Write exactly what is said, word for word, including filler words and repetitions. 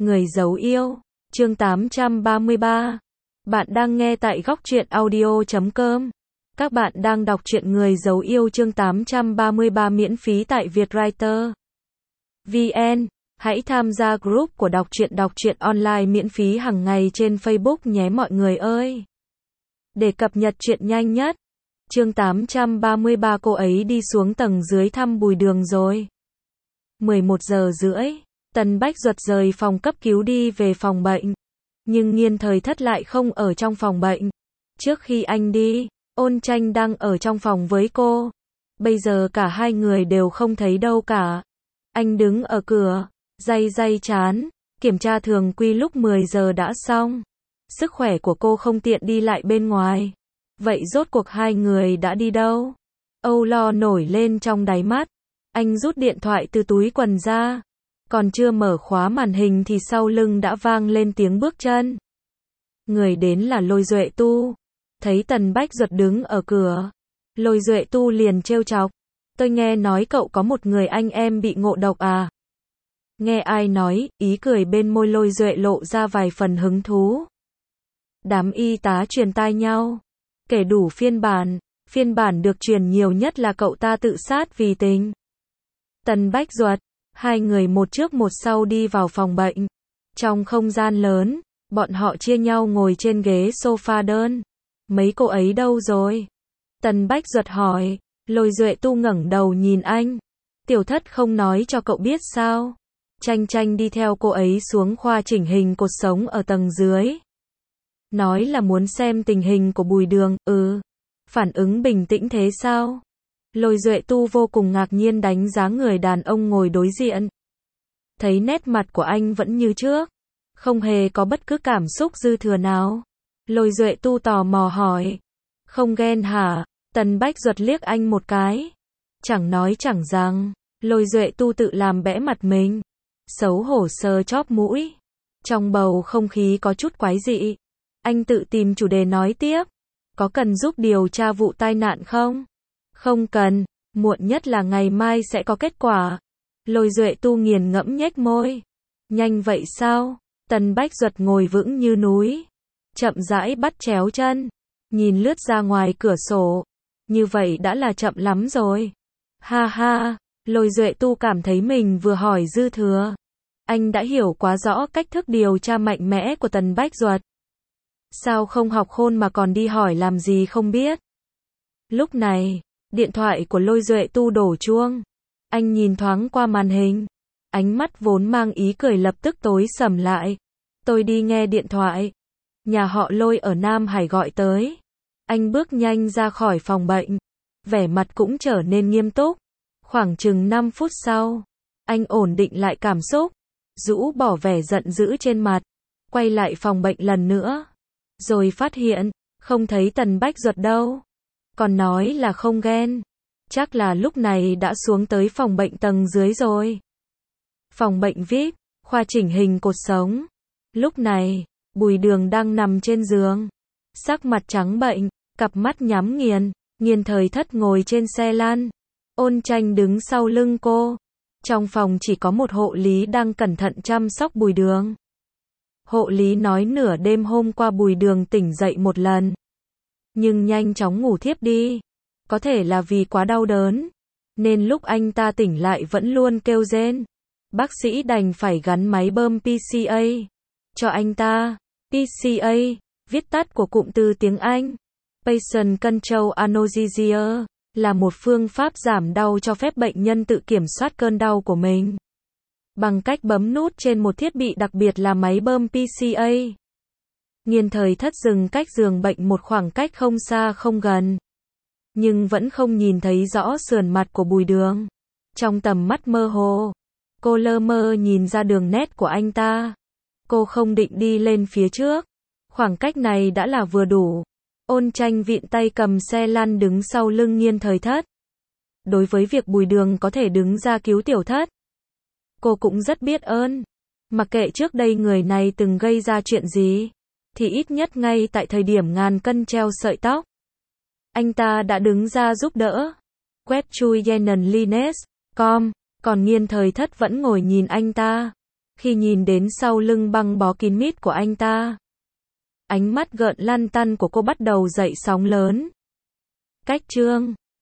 Người giấu yêu, chương tám trăm ba mươi ba. Bạn đang nghe tại góc truyện audio chấm com. Các bạn đang đọc truyện Người giấu yêu chương tám trăm ba mươi ba miễn phí tại Vietwriter chấm vn. Hãy tham gia group của đọc truyện đọc truyện online miễn phí hàng ngày trên Facebook nhé mọi người ơi. Để cập nhật truyện nhanh nhất. Chương tám trăm ba mươi ba cô ấy đi xuống tầng dưới thăm Bùi Đường rồi. mười một giờ rưỡi. Tần Bách Duật rời phòng cấp cứu đi về phòng bệnh. Nhưng Nghiên Thời Thất lại không ở trong phòng bệnh. Trước khi anh đi, Ôn Tranh đang ở trong phòng với cô. Bây giờ cả hai người đều không thấy đâu cả. Anh đứng ở cửa, day day trán, kiểm tra thường quy lúc mười giờ đã xong. Sức khỏe của cô không tiện đi lại bên ngoài. Vậy rốt cuộc hai người đã đi đâu? Âu lo nổi lên trong đáy mắt. Anh rút điện thoại từ túi quần ra. Còn chưa mở khóa màn hình thì sau lưng đã vang lên tiếng bước chân. Người đến là Lôi Duệ Tu. Thấy Tần Bách Duật đứng ở cửa, Lôi Duệ Tu liền trêu chọc. Tôi nghe nói cậu có một người anh em bị ngộ độc à? Nghe ai nói, ý cười bên môi Lôi Duệ lộ ra vài phần hứng thú. Đám y tá truyền tai nhau. Kể đủ phiên bản, phiên bản được truyền nhiều nhất là cậu ta tự sát vì tình. Tần Bách Duật. Hai người một trước một sau đi vào phòng bệnh. Trong không gian lớn, bọn họ chia nhau ngồi trên ghế sofa đơn. Mấy cô ấy đâu rồi? Tần Bách Duật hỏi. Lôi Duệ Tu ngẩng đầu nhìn anh. Tiểu Thất không nói cho cậu biết sao? Tranh Tranh đi theo cô ấy xuống khoa chỉnh hình cột sống ở tầng dưới. Nói là muốn xem tình hình của Bùi Đường. Ừ. Phản ứng bình tĩnh thế sao? Lôi Duệ Tu vô cùng ngạc nhiên đánh giá người đàn ông ngồi đối diện. Thấy nét mặt của anh vẫn như trước. Không hề có bất cứ cảm xúc dư thừa nào. Lôi Duệ Tu tò mò hỏi. Không ghen hả? Tần Bách Duật liếc anh một cái. Chẳng nói chẳng rằng. Lôi Duệ Tu tự làm bẽ mặt mình. Xấu hổ sờ chóp mũi. Trong bầu không khí có chút quái dị. Anh tự tìm chủ đề nói tiếp. Có cần giúp điều tra vụ tai nạn không? Không cần, muộn nhất là ngày mai sẽ có kết quả. Lôi Duệ Tu nghiền ngẫm nhếch môi. Nhanh vậy sao? Tần Bách Duật ngồi vững như núi. Chậm rãi bắt chéo chân. Nhìn lướt ra ngoài cửa sổ. Như vậy đã là chậm lắm rồi. Ha ha, Lôi Duệ Tu cảm thấy mình vừa hỏi dư thừa. Anh đã hiểu quá rõ cách thức điều tra mạnh mẽ của Tần Bách Duật. Sao không học khôn mà còn đi hỏi làm gì không biết? Lúc này, điện thoại của Lôi Duệ Tu đổ chuông. Anh nhìn thoáng qua màn hình. Ánh mắt vốn mang ý cười lập tức tối sầm lại. Tôi đi nghe điện thoại. Nhà họ Lôi ở Nam Hải gọi tới. Anh bước nhanh ra khỏi phòng bệnh. Vẻ mặt cũng trở nên nghiêm túc. Khoảng chừng năm phút sau, anh ổn định lại cảm xúc. Rũ bỏ vẻ giận dữ trên mặt. Quay lại phòng bệnh lần nữa. Rồi phát hiện, không thấy Tần Bách Duật đâu. Còn nói là không ghen. Chắc là lúc này đã xuống tới phòng bệnh tầng dưới rồi. Phòng bệnh vi ai pi, khoa chỉnh hình cột sống. Lúc này, Bùi Đường đang nằm trên giường. Sắc mặt trắng bệnh, cặp mắt nhắm nghiền. Nghiên Thời Thất ngồi trên xe lăn. Ôn Tranh đứng sau lưng cô. Trong phòng chỉ có một hộ lý đang cẩn thận chăm sóc Bùi Đường. Hộ lý nói nửa đêm hôm qua Bùi Đường tỉnh dậy một lần. Nhưng nhanh chóng ngủ thiếp đi. Có thể là vì quá đau đớn. Nên lúc anh ta tỉnh lại vẫn luôn kêu rên. Bác sĩ đành phải gắn máy bơm pê xê a cho anh ta. pê xê a, viết tắt của cụm từ tiếng Anh. Patient Control Anesthesia, là một phương pháp giảm đau cho phép bệnh nhân tự kiểm soát cơn đau của mình. Bằng cách bấm nút trên một thiết bị đặc biệt là máy bơm pê xê a. Nghiên Thời Thất dừng cách giường bệnh một khoảng cách không xa không gần. Nhưng vẫn không nhìn thấy rõ sườn mặt của Bùi Đường. Trong tầm mắt mơ hồ, cô lơ mơ nhìn ra đường nét của anh ta. Cô không định đi lên phía trước. Khoảng cách này đã là vừa đủ. Ôn Tranh vịn tay cầm xe lăn đứng sau lưng Nghiên Thời Thất. Đối với việc Bùi Đường có thể đứng ra cứu Tiểu Thất, cô cũng rất biết ơn. Mặc kệ trước đây người này từng gây ra chuyện gì, thì ít nhất ngay tại thời điểm ngàn cân treo sợi tóc, anh ta đã đứng ra giúp đỡ. Web chui Yenon Lines, com, còn Nghiên Thời Thất vẫn ngồi nhìn anh ta. khi nhìn đến sau lưng băng bó kín mít của anh ta. Ánh mắt gợn lăn tăn của cô bắt đầu dậy sóng lớn. Cách chương